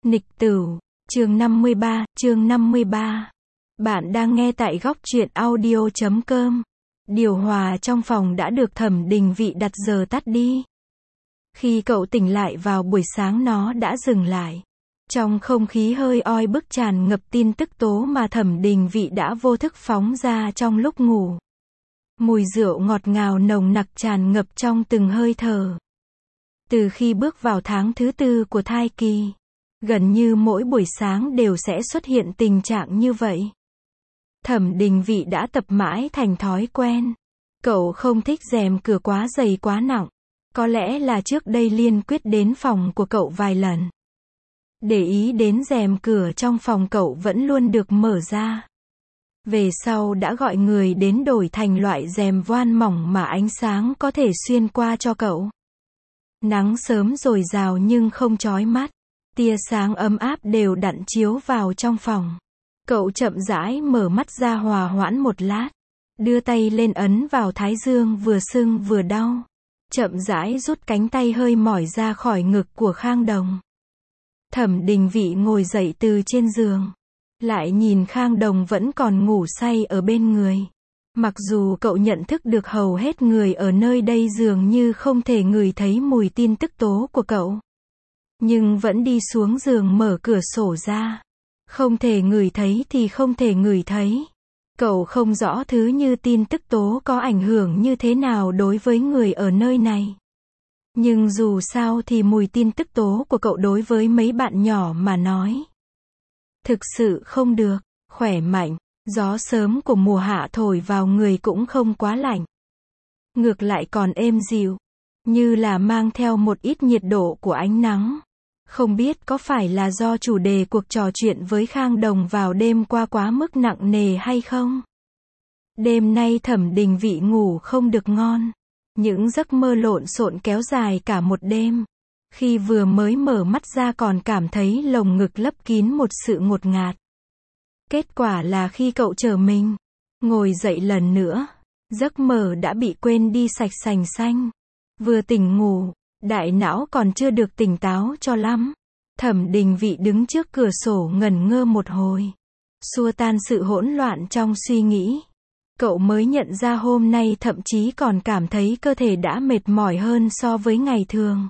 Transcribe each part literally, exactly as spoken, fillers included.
Nghịch Tửu, chương năm mươi ba, chương năm mươi ba. Bạn đang nghe tại góc truyện audio chấm com. Điều hòa trong phòng đã được Thẩm Đình Vị đặt giờ tắt đi. Khi cậu tỉnh lại vào buổi sáng nó đã dừng lại. Trong không khí hơi oi bức tràn ngập tin tức tố mà Thẩm Đình Vị đã vô thức phóng ra trong lúc ngủ. Mùi rượu ngọt ngào nồng nặc tràn ngập trong từng hơi thở. Từ khi bước vào tháng thứ tư của thai kỳ, gần như mỗi buổi sáng đều sẽ xuất hiện tình trạng như vậy. Thẩm Đình Vị đã tập mãi thành thói quen. Cậu không thích rèm cửa quá dày quá nặng. Có lẽ là trước đây Liên quyết đến phòng của cậu vài lần. Để ý đến rèm cửa trong phòng cậu vẫn luôn được mở ra. Về sau đã gọi người đến đổi thành loại rèm voan mỏng mà ánh sáng có thể xuyên qua cho cậu. Nắng sớm dồi dào nhưng không chói mắt. Tia sáng ấm áp đều đặn chiếu vào trong phòng. Cậu chậm rãi mở mắt ra hòa hoãn một lát. Đưa tay lên ấn vào thái dương vừa sưng vừa đau. Chậm rãi rút cánh tay hơi mỏi ra khỏi ngực của Khang Đồng. Thẩm Đình Vị ngồi dậy từ trên giường. Lại nhìn Khang Đồng vẫn còn ngủ say ở bên người. Mặc dù cậu nhận thức được hầu hết người ở nơi đây dường như không thể ngửi thấy mùi tin tức tố của cậu. Nhưng vẫn đi xuống giường mở cửa sổ ra. Không thể ngửi thấy thì không thể ngửi thấy. Cậu không rõ thứ như tin tức tố có ảnh hưởng như thế nào đối với người ở nơi này. Nhưng dù sao thì mùi tin tức tố của cậu đối với mấy bạn nhỏ mà nói thực sự không được, khỏe mạnh. Gió sớm của mùa hạ thổi vào người cũng không quá lạnh. Ngược lại còn êm dịu. Như là mang theo một ít nhiệt độ của ánh nắng. Không biết có phải là do chủ đề cuộc trò chuyện với Khang Đồng vào đêm qua quá mức nặng nề hay không? Đêm nay Thẩm Đình Vị ngủ không được ngon. Những giấc mơ lộn xộn kéo dài cả một đêm. Khi vừa mới mở mắt ra còn cảm thấy lồng ngực lấp kín một sự ngột ngạt. Kết quả là khi cậu chờ mình, ngồi dậy lần nữa, giấc mơ đã bị quên đi sạch sành xanh. Vừa tỉnh ngủ, đại não còn chưa được tỉnh táo cho lắm. Thẩm Đình Vị đứng trước cửa sổ ngẩn ngơ một hồi. Xua tan sự hỗn loạn trong suy nghĩ. Cậu mới nhận ra hôm nay thậm chí còn cảm thấy cơ thể đã mệt mỏi hơn so với ngày thường.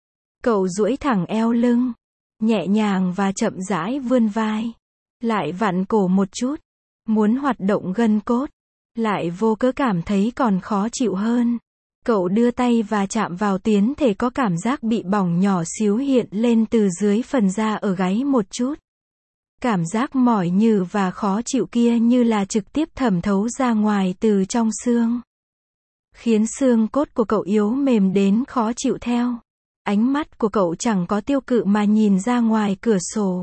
Cậu duỗi thẳng eo lưng, nhẹ nhàng và chậm rãi vươn vai. Lại vặn cổ một chút, muốn hoạt động gân cốt, lại vô cớ cảm thấy còn khó chịu hơn. Cậu đưa tay và chạm vào tuyến thể có cảm giác bị bỏng nhỏ xíu hiện lên từ dưới phần da ở gáy một chút. Cảm giác mỏi nhừ và khó chịu kia như là trực tiếp thẩm thấu ra ngoài từ trong xương. Khiến xương cốt của cậu yếu mềm đến khó chịu theo. Ánh mắt của cậu chẳng có tiêu cự mà nhìn ra ngoài cửa sổ.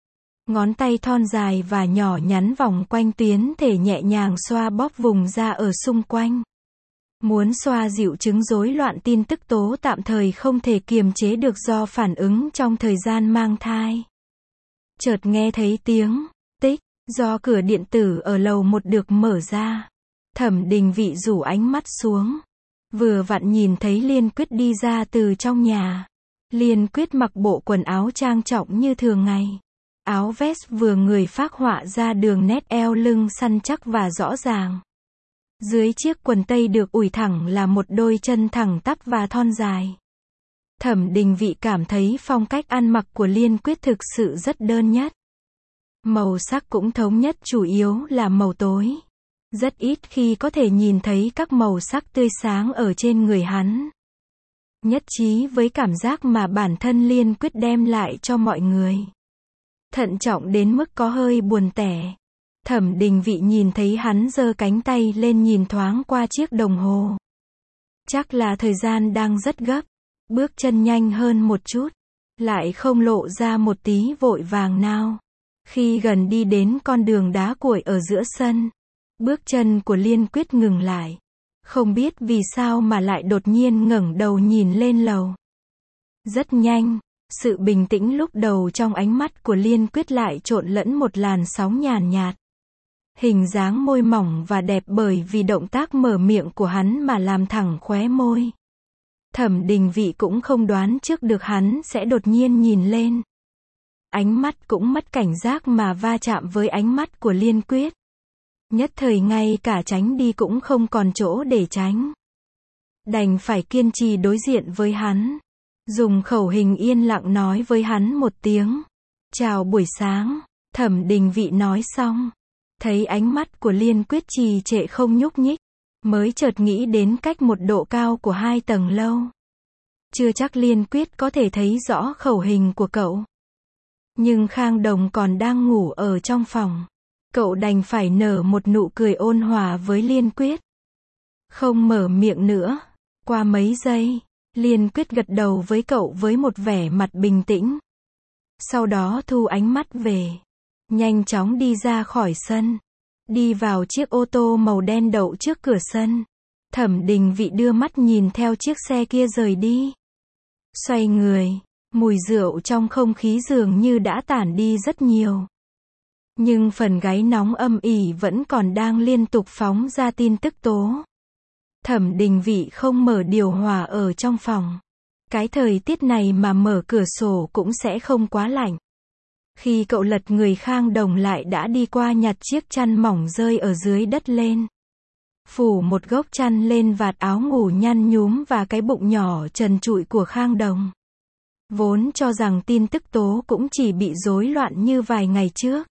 Ngón tay thon dài và nhỏ nhắn vòng quanh tuyến thể nhẹ nhàng xoa bóp vùng da ở xung quanh. Muốn xoa dịu chứng rối loạn tin tức tố tạm thời không thể kiềm chế được do phản ứng trong thời gian mang thai. Chợt nghe thấy tiếng tích do cửa điện tử ở lầu một được mở ra. Thẩm Đình Vị rủ ánh mắt xuống. Vừa vặn nhìn thấy Liên Quyết đi ra từ trong nhà. Liên Quyết mặc bộ quần áo trang trọng như thường ngày. Áo vest vừa người phác họa ra đường nét eo lưng săn chắc và rõ ràng. Dưới chiếc quần tây được ủi thẳng là một đôi chân thẳng tắp và thon dài. Thẩm Đình Vị cảm thấy phong cách ăn mặc của Liên Quyết thực sự rất đơn nhất. Màu sắc cũng thống nhất, chủ yếu là màu tối. Rất ít khi có thể nhìn thấy các màu sắc tươi sáng ở trên người hắn. Nhất trí với cảm giác mà bản thân Liên Quyết đem lại cho mọi người. Thận trọng đến mức có hơi buồn tẻ. Thẩm Đình Vị nhìn thấy hắn giơ cánh tay lên nhìn thoáng qua chiếc đồng hồ. Chắc là thời gian đang rất gấp. Bước chân nhanh hơn một chút. Lại không lộ ra một tí vội vàng nào. Khi gần đi đến con đường đá cuội ở giữa sân, bước chân của Liên Quyết ngừng lại. Không biết vì sao mà lại đột nhiên ngẩng đầu nhìn lên lầu. Rất nhanh. Sự bình tĩnh lúc đầu trong ánh mắt của Liên Quyết lại trộn lẫn một làn sóng nhàn nhạt. Hình dáng môi mỏng và đẹp bởi vì động tác mở miệng của hắn mà làm thẳng khóe môi. Thẩm Đình Vị cũng không đoán trước được hắn sẽ đột nhiên nhìn lên. Ánh mắt cũng mất cảnh giác mà va chạm với ánh mắt của Liên Quyết. Nhất thời ngay cả tránh đi cũng không còn chỗ để tránh. Đành phải kiên trì đối diện với hắn. Dùng khẩu hình yên lặng nói với hắn một tiếng. Chào buổi sáng, Thẩm Đình Vị nói xong. Thấy ánh mắt của Liên Quyết trì trệ không nhúc nhích. Mới chợt nghĩ đến cách một độ cao của hai tầng lâu. Chưa chắc Liên Quyết có thể thấy rõ khẩu hình của cậu. Nhưng Khang Đồng còn đang ngủ ở trong phòng. Cậu đành phải nở một nụ cười ôn hòa với Liên Quyết. Không mở miệng nữa. Qua mấy giây, Liên Quyết gật đầu với cậu với một vẻ mặt bình tĩnh. Sau đó thu ánh mắt về. Nhanh chóng đi ra khỏi sân. Đi vào chiếc ô tô màu đen đậu trước cửa sân. Thẩm Đình Vị đưa mắt nhìn theo chiếc xe kia rời đi. Xoay người, mùi rượu trong không khí dường như đã tản đi rất nhiều. Nhưng phần gáy nóng âm ỉ vẫn còn đang liên tục phóng ra tin tức tố. Thẩm Đình Vị không mở điều hòa ở trong phòng. Cái thời tiết này mà mở cửa sổ cũng sẽ không quá lạnh. Khi cậu lật người Khang Đồng lại đã đi qua nhặt chiếc chăn mỏng rơi ở dưới đất lên. Phủ một gốc chăn lên vạt áo ngủ nhăn nhúm và cái bụng nhỏ trần trụi của Khang Đồng. Vốn cho rằng tin tức tố cũng chỉ bị rối loạn như vài ngày trước.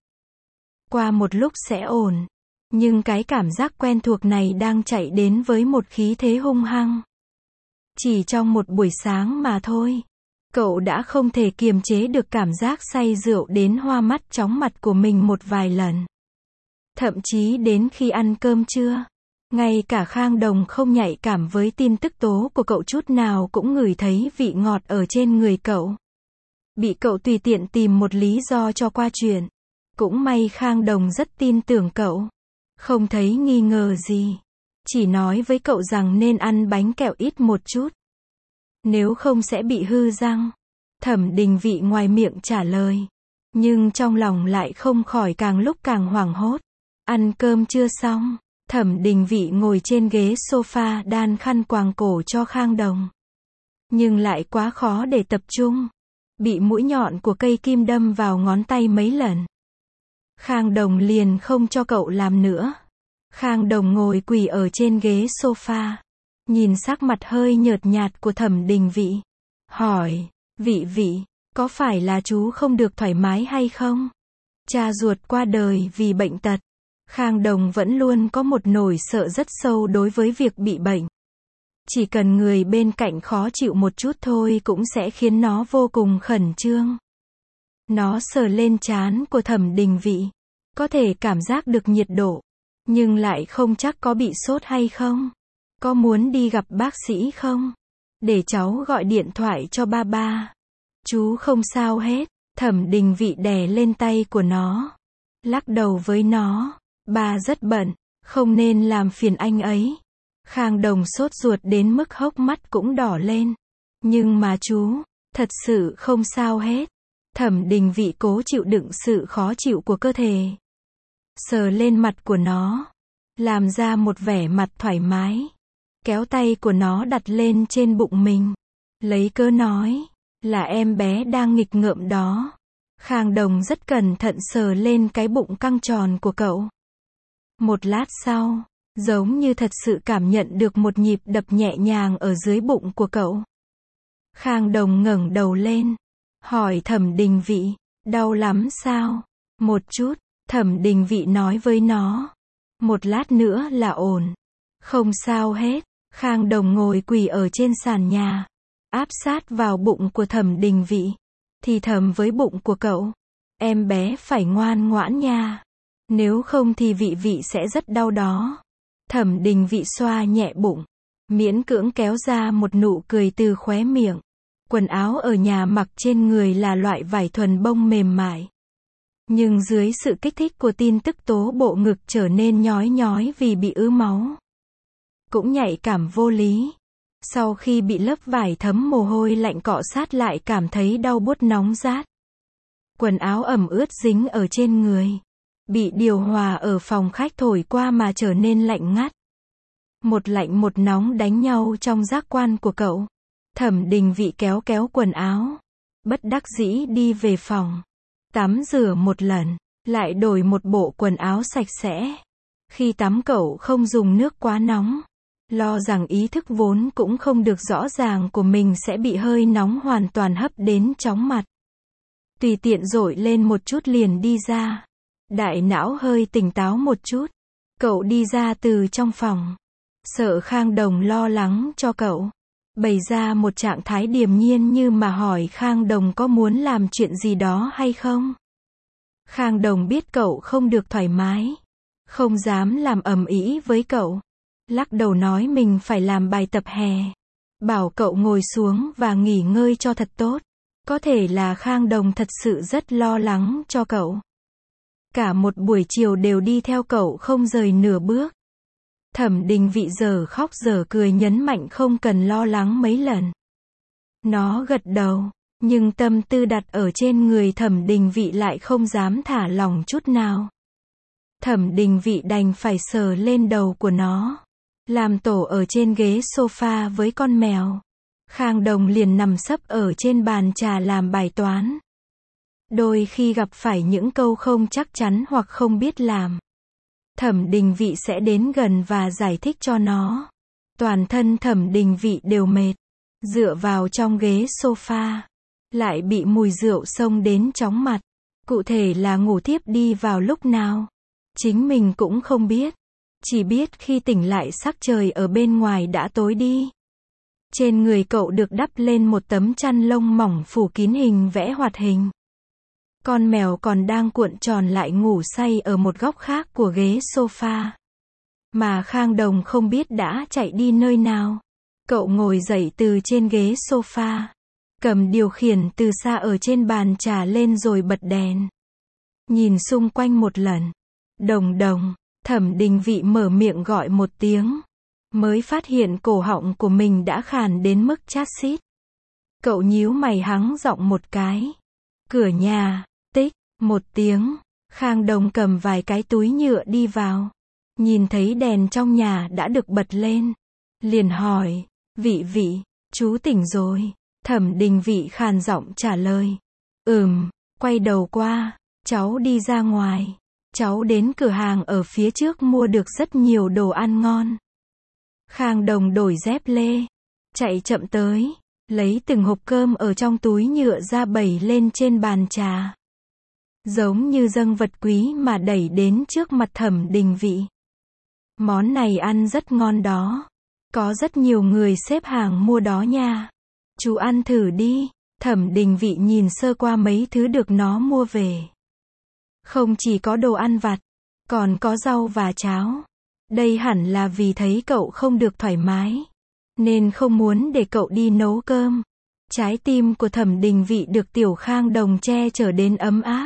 Qua một lúc sẽ ổn. Nhưng cái cảm giác quen thuộc này đang chạy đến với một khí thế hung hăng. Chỉ trong một buổi sáng mà thôi. Cậu đã không thể kiềm chế được cảm giác say rượu đến hoa mắt chóng mặt của mình một vài lần. Thậm chí đến khi ăn cơm trưa. Ngay cả Khang Đồng không nhạy cảm với tin tức tố của cậu chút nào cũng ngửi thấy vị ngọt ở trên người cậu. Bị cậu tùy tiện tìm một lý do cho qua chuyện. Cũng may Khang Đồng rất tin tưởng cậu. Không thấy nghi ngờ gì. Chỉ nói với cậu rằng nên ăn bánh kẹo ít một chút. Nếu không sẽ bị hư răng. Thẩm Đình Vị ngoài miệng trả lời. Nhưng trong lòng lại không khỏi càng lúc càng hoảng hốt. Ăn cơm chưa xong. Thẩm Đình Vị ngồi trên ghế sofa đan khăn quàng cổ cho Khang Đồng. Nhưng lại quá khó để tập trung. Bị mũi nhọn của cây kim đâm vào ngón tay mấy lần. Khang Đồng liền không cho cậu làm nữa. Khang Đồng ngồi quỳ ở trên ghế sofa. Nhìn sắc mặt hơi nhợt nhạt của Thẩm Đình Vị. Hỏi, Vị Vị, có phải là chú không được thoải mái hay không? Cha ruột qua đời vì bệnh tật. Khang Đồng vẫn luôn có một nỗi sợ rất sâu đối với việc bị bệnh. Chỉ cần người bên cạnh khó chịu một chút thôi cũng sẽ khiến nó vô cùng khẩn trương. Nó sờ lên trán của Thẩm Đình Vị. Có thể cảm giác được nhiệt độ. Nhưng lại không chắc có bị sốt hay không. Có muốn đi gặp bác sĩ không? Để cháu gọi điện thoại cho ba ba. Chú không sao hết. Thẩm Đình Vị đè lên tay của nó. Lắc đầu với nó. Ba rất bận. Không nên làm phiền anh ấy. Khang Đồng sốt ruột đến mức hốc mắt cũng đỏ lên. Nhưng mà chú, thật sự không sao hết. Thẩm Đình Vị cố chịu đựng sự khó chịu của cơ thể. Sờ lên mặt của nó. Làm ra một vẻ mặt thoải mái. Kéo tay của nó đặt lên trên bụng mình. Lấy cớ nói. Là em bé đang nghịch ngợm đó. Khang Đồng rất cẩn thận sờ lên cái bụng căng tròn của cậu. Một lát sau. Giống như thật sự cảm nhận được một nhịp đập nhẹ nhàng ở dưới bụng của cậu. Khang Đồng ngẩng đầu lên. Hỏi Thẩm Đình Vị. Đau lắm sao? Một chút. Thẩm Đình Vị nói với nó. Một lát nữa là ổn. Không sao hết. Khang Đồng ngồi quỳ ở trên sàn nhà. Áp sát vào bụng của Thẩm Đình Vị. Thì thầm với bụng của cậu. Em bé phải ngoan ngoãn nha. Nếu không thì Vị Vị sẽ rất đau đó. Thẩm Đình Vị xoa nhẹ bụng. Miễn cưỡng kéo ra một nụ cười từ khóe miệng. Quần áo ở nhà mặc trên người là loại vải thuần bông mềm mại. Nhưng dưới sự kích thích của tin tức tố bộ ngực trở nên nhói nhói vì bị ứ máu. Cũng nhạy cảm vô lý. Sau khi bị lớp vải thấm mồ hôi lạnh cọ sát lại cảm thấy đau buốt nóng rát. Quần áo ẩm ướt dính ở trên người. Bị điều hòa ở phòng khách thổi qua mà trở nên lạnh ngắt. Một lạnh một nóng đánh nhau trong giác quan của cậu. Thẩm Đình Vị kéo kéo quần áo. Bất đắc dĩ đi về phòng. Tắm rửa một lần, lại đổi một bộ quần áo sạch sẽ. Khi tắm cậu không dùng nước quá nóng. Lo rằng ý thức vốn cũng không được rõ ràng của mình sẽ bị hơi nóng hoàn toàn hấp đến chóng mặt. Tùy tiện dội lên một chút liền đi ra. Đại não hơi tỉnh táo một chút. Cậu đi ra từ trong phòng. Sợ Khang Đồng lo lắng cho cậu. Bày ra một trạng thái điềm nhiên như mà hỏi Khang Đồng có muốn làm chuyện gì đó hay không. Khang Đồng biết cậu không được thoải mái. Không dám làm ầm ĩ với cậu. Lắc đầu nói mình phải làm bài tập hè. Bảo cậu ngồi xuống và nghỉ ngơi cho thật tốt. Có thể là Khang Đồng thật sự rất lo lắng cho cậu. Cả một buổi chiều đều đi theo cậu không rời nửa bước. Thẩm Đình Vị giờ khóc giờ cười nhấn mạnh không cần lo lắng mấy lần. Nó gật đầu, nhưng tâm tư đặt ở trên người Thẩm Đình Vị lại không dám thả lỏng chút nào. Thẩm Đình Vị đành phải sờ lên đầu của nó. Làm tổ ở trên ghế sofa với con mèo. Khang Đồng liền nằm sấp ở trên bàn trà làm bài toán. Đôi khi gặp phải những câu không chắc chắn hoặc không biết làm. Thẩm Đình Vị sẽ đến gần và giải thích cho nó. Toàn thân Thẩm Đình Vị đều mệt. Dựa vào trong ghế sofa. Lại bị mùi rượu xông đến chóng mặt. Cụ thể là ngủ thiếp đi vào lúc nào. Chính mình cũng không biết. Chỉ biết khi tỉnh lại sắc trời ở bên ngoài đã tối đi. Trên người cậu được đắp lên một tấm chăn lông mỏng phủ kín hình vẽ hoạt hình. Con mèo còn đang cuộn tròn lại ngủ say ở một góc khác của ghế sofa. Mà Khang Đồng không biết đã chạy đi nơi nào. Cậu ngồi dậy từ trên ghế sofa. Cầm điều khiển từ xa ở trên bàn trà lên rồi bật đèn. Nhìn xung quanh một lần. Đồng Đồng, Thẩm Đình Vị mở miệng gọi một tiếng. Mới phát hiện cổ họng của mình đã khàn đến mức chát xít. Cậu nhíu mày hắng giọng một cái. Cửa nhà, tích, một tiếng. Khang Đồng cầm vài cái túi nhựa đi vào. Nhìn thấy đèn trong nhà đã được bật lên. Liền hỏi, Vị Vị, chú tỉnh rồi. Thẩm Đình Vị khàn giọng trả lời. Ừm, quay đầu qua, cháu đi ra ngoài. Cháu đến cửa hàng ở phía trước mua được rất nhiều đồ ăn ngon. Khang Đồng đổi dép lê. Chạy chậm tới. Lấy từng hộp cơm ở trong túi nhựa ra bày lên trên bàn trà. Giống như dâng vật quý mà đẩy đến trước mặt Thẩm Đình Vị. Món này ăn rất ngon đó. Có rất nhiều người xếp hàng mua đó nha. Chú ăn thử đi. Thẩm Đình Vị nhìn sơ qua mấy thứ được nó mua về. Không chỉ có đồ ăn vặt, còn có rau và cháo. Đây hẳn là vì thấy cậu không được thoải mái, nên không muốn để cậu đi nấu cơm. Trái tim của Thẩm Đình Vị được Tiểu Khang Đồng che chở đến ấm áp.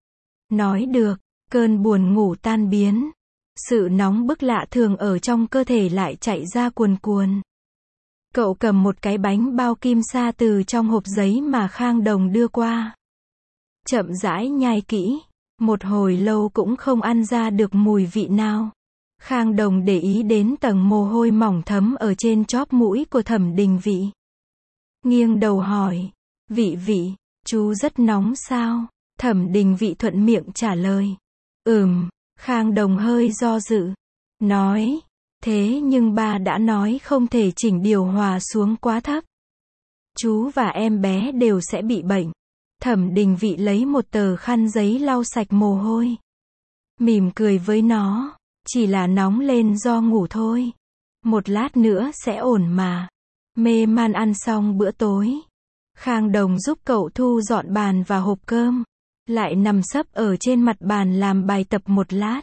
Nói được, cơn buồn ngủ tan biến. Sự nóng bức lạ thường ở trong cơ thể lại chạy ra cuồn cuồn. Cậu cầm một cái bánh bao kim sa từ trong hộp giấy mà Khang Đồng đưa qua. Chậm rãi nhai kỹ. Một hồi lâu cũng không ăn ra được mùi vị nào. Khang Đồng để ý đến tầng mồ hôi mỏng thấm ở trên chóp mũi của Thẩm Đình Vị. Nghiêng đầu hỏi, Vị Vị, chú rất nóng sao? Thẩm Đình Vị thuận miệng trả lời. Ừm, Khang Đồng hơi do dự. Nói, thế nhưng ba đã nói không thể chỉnh điều hòa xuống quá thấp. Chú và em bé đều sẽ bị bệnh. Thẩm Đình Vị lấy một tờ khăn giấy lau sạch mồ hôi. Mỉm cười với nó. Chỉ là nóng lên do ngủ thôi. Một lát nữa sẽ ổn mà. Mê man ăn xong bữa tối. Khang Đồng giúp cậu thu dọn bàn và hộp cơm. Lại nằm sấp ở trên mặt bàn làm bài tập một lát.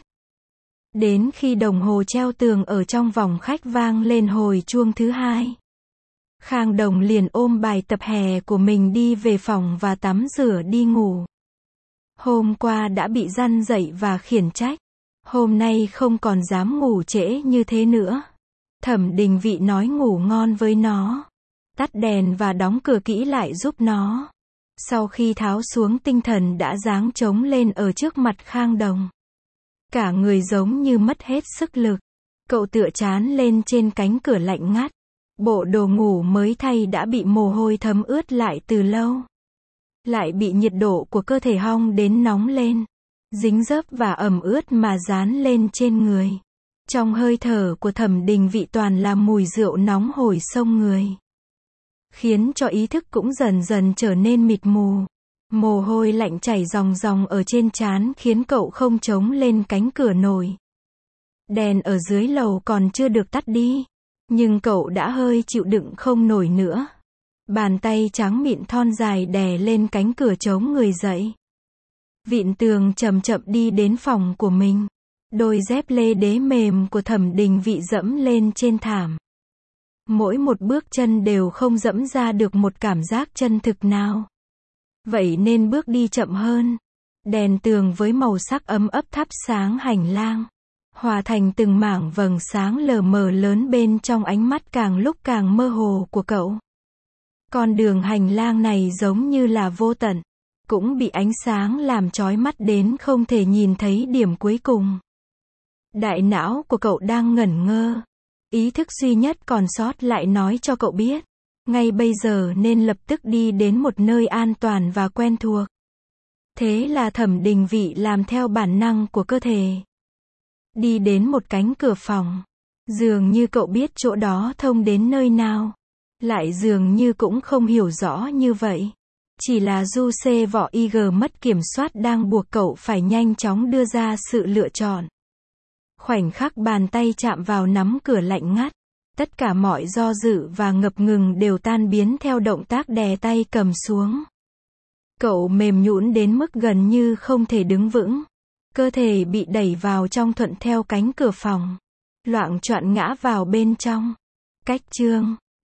Đến khi đồng hồ treo tường ở trong phòng khách vang lên hồi chuông thứ hai. Khang Đồng liền ôm bài tập hè của mình đi về phòng và tắm rửa đi ngủ. Hôm qua đã bị răn dậy và khiển trách. Hôm nay không còn dám ngủ trễ như thế nữa. Thẩm Đình Vị nói ngủ ngon với nó. Tắt đèn và đóng cửa kỹ lại giúp nó. Sau khi tháo xuống tinh thần đã giáng trống lên ở trước mặt Khang Đồng. Cả người giống như mất hết sức lực. Cậu tựa trán lên trên cánh cửa lạnh ngắt. Bộ đồ ngủ mới thay đã bị mồ hôi thấm ướt lại từ lâu. lại bị nhiệt độ của cơ thể hong đến nóng lên, dính dấp và ẩm ướt mà dán lên trên người. Trong hơi thở của Thẩm Đình Vị toàn là mùi rượu nóng hổi xông người, khiến cho ý thức cũng dần dần trở nên mịt mù. Mồ hôi lạnh chảy ròng ròng ở trên trán khiến cậu không chống lên cánh cửa nổi. Đèn ở dưới lầu còn chưa được tắt đi, nhưng cậu đã hơi chịu đựng không nổi nữa. Bàn tay trắng mịn thon dài đè lên cánh cửa chống người dậy. Vịn tường chậm chậm đi đến phòng của mình. Đôi dép lê đế mềm của Thẩm Đình Vị dẫm lên trên thảm. Mỗi một bước chân đều không dẫm ra được một cảm giác chân thực nào. Vậy nên bước đi chậm hơn. Đèn tường với màu sắc ấm ấp thắp sáng hành lang, hòa thành từng mảng vầng sáng lờ mờ lớn bên trong ánh mắt càng lúc càng mơ hồ của cậu. Con đường hành lang này giống như là vô tận, cũng bị ánh sáng làm chói mắt đến không thể nhìn thấy điểm cuối cùng. Đại não của cậu đang ngẩn ngơ. Ý thức duy nhất còn sót lại nói cho cậu biết, ngay bây giờ nên lập tức đi đến một nơi an toàn và quen thuộc. Thế là Thẩm Đình Vị làm theo bản năng của cơ thể. Đi đến một cánh cửa phòng. Dường như cậu biết chỗ đó thông đến nơi nào. Lại dường như cũng không hiểu rõ như vậy. Chỉ là du xê vỏ i giê mất kiểm soát đang buộc cậu phải nhanh chóng đưa ra sự lựa chọn. Khoảnh khắc bàn tay chạm vào nắm cửa lạnh ngắt, tất cả mọi do dự và ngập ngừng đều tan biến theo động tác đè tay cầm xuống. Cậu mềm nhũn đến mức gần như không thể đứng vững. Cơ thể bị đẩy vào trong thuận theo cánh cửa phòng. Loạng choạng ngã vào bên trong. Cách chương